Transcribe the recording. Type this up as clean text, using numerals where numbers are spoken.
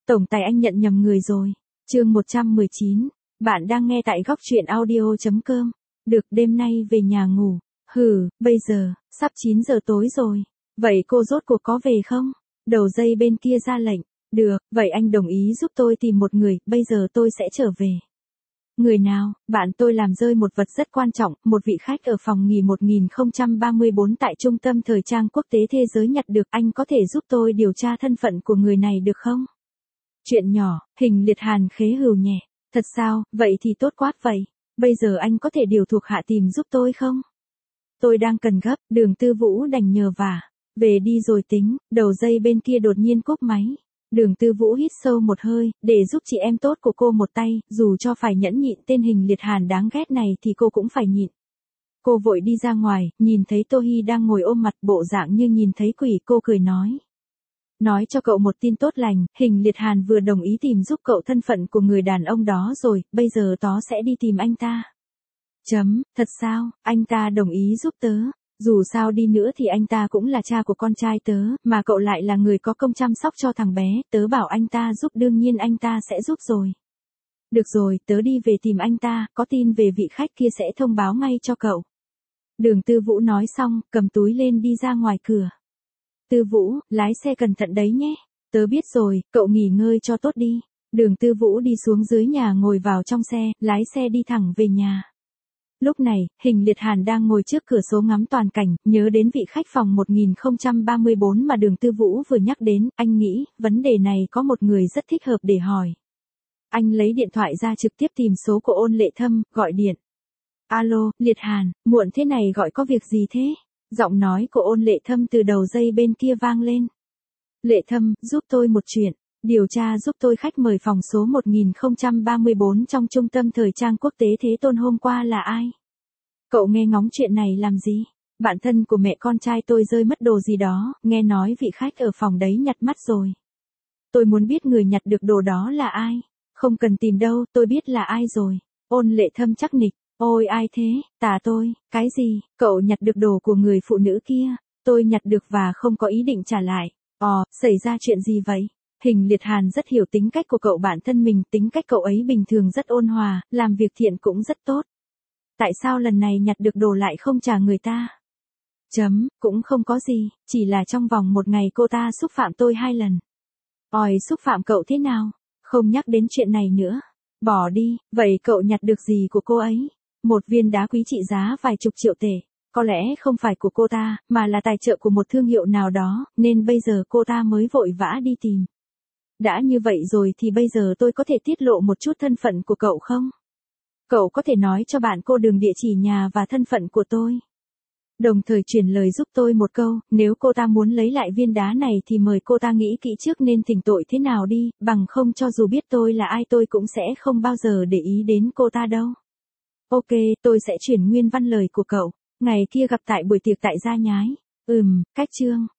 Tổng tài anh nhận nhầm người rồi. Chương 119. Bạn đang nghe tại góc truyện audio.com. Được, đêm nay về nhà ngủ. Bây giờ, sắp 9 giờ tối rồi. Vậy cô rốt cuộc có về không? Đầu dây bên kia ra lệnh. Được, vậy anh đồng ý giúp tôi tìm một người, bây giờ tôi sẽ trở về. Người nào? Bạn tôi làm rơi một vật rất quan trọng, một vị khách ở phòng nghỉ 1034 tại Trung tâm Thời trang Quốc tế Thế giới nhặt được. Anh có thể giúp tôi điều tra thân phận của người này được không? Chuyện nhỏ, Hình Liệt Hàn khế hừu nhẹ. Thật sao, vậy thì tốt quá vậy. Bây giờ anh có thể điều thuộc hạ tìm giúp tôi không? Tôi đang cần gấp, Đường Tư Vũ đành nhờ vả. Về đi rồi tính, đầu dây bên kia đột nhiên cúp máy. Đường Tư Vũ hít sâu một hơi, để giúp chị em tốt của cô một tay, dù cho phải nhẫn nhịn tên Hình Liệt Hàn đáng ghét này thì cô cũng phải nhịn. Cô vội đi ra ngoài, nhìn thấy Tô Hi đang ngồi ôm mặt bộ dạng như nhìn thấy quỷ, cô cười nói. Nói cho cậu một tin tốt lành, Hình Liệt Hàn vừa đồng ý tìm giúp cậu thân phận của người đàn ông đó rồi, bây giờ tớ sẽ đi tìm anh ta. Thật sao, anh ta đồng ý giúp tớ. Dù sao đi nữa thì anh ta cũng là cha của con trai tớ, mà cậu lại là người có công chăm sóc cho thằng bé, tớ bảo anh ta giúp đương nhiên anh ta sẽ giúp rồi. Được rồi, tớ đi về tìm anh ta, có tin về vị khách kia sẽ thông báo ngay cho cậu. Đường Tư Vũ nói xong, cầm túi lên đi ra ngoài cửa. Tư Vũ, lái xe cẩn thận đấy nhé. Tớ biết rồi, cậu nghỉ ngơi cho tốt đi. Đường Tư Vũ đi xuống dưới nhà ngồi vào trong xe, lái xe đi thẳng về nhà. Lúc này, Hình Liệt Hàn đang ngồi trước cửa sổ ngắm toàn cảnh, nhớ đến vị khách phòng 1034 mà Đường Tư Vũ vừa nhắc đến, anh nghĩ, vấn đề này có một người rất thích hợp để hỏi. Anh lấy điện thoại ra trực tiếp tìm số của Ôn Lệ Thâm, gọi điện. Alo, Liệt Hàn, muộn thế này gọi có việc gì thế? Giọng nói của Ôn Lệ Thâm từ đầu dây bên kia vang lên. Lệ Thâm, giúp tôi một chuyện. Điều tra giúp tôi khách mời phòng số 1034 trong Trung tâm Thời trang Quốc tế Thế Tôn hôm qua là ai? Cậu nghe ngóng chuyện này làm gì? Bạn thân của mẹ con trai tôi rơi mất đồ gì đó, nghe nói vị khách ở phòng đấy nhặt mất rồi. Tôi muốn biết người nhặt được đồ đó là ai? Không cần tìm đâu, tôi biết là ai rồi. Ôn Lệ Thâm chắc nịch. Ôi ai thế? Tôi. Cái gì? Cậu nhặt được đồ của người phụ nữ kia? Tôi nhặt được và không có ý định trả lại. Xảy ra chuyện gì vậy? Hình Liệt Hàn rất hiểu tính cách của cậu bản thân mình, tính cách cậu ấy bình thường rất ôn hòa, làm việc thiện cũng rất tốt. Tại sao lần này nhặt được đồ lại không trả người ta? Cũng không có gì, chỉ là trong vòng một ngày cô ta xúc phạm tôi 2 lần. Xúc phạm cậu thế nào? Không nhắc đến chuyện này nữa. Bỏ đi, vậy cậu nhặt được gì của cô ấy? Một viên đá quý trị giá vài chục triệu tệ. Có lẽ không phải của cô ta, mà là tài trợ của một thương hiệu nào đó, nên bây giờ cô ta mới vội vã đi tìm. Đã như vậy rồi thì bây giờ tôi có thể tiết lộ một chút thân phận của cậu không? Cậu có thể nói cho bạn cô Đường địa chỉ nhà và thân phận của tôi. Đồng thời truyền lời giúp tôi một câu, nếu cô ta muốn lấy lại viên đá này thì mời cô ta nghĩ kỹ trước nên thỉnh tội thế nào đi, bằng không cho dù biết tôi là ai tôi cũng sẽ không bao giờ để ý đến cô ta đâu. Ok, tôi sẽ chuyển nguyên văn lời của cậu. Ngày kia gặp tại buổi tiệc tại Gia Nhái. Cách chương.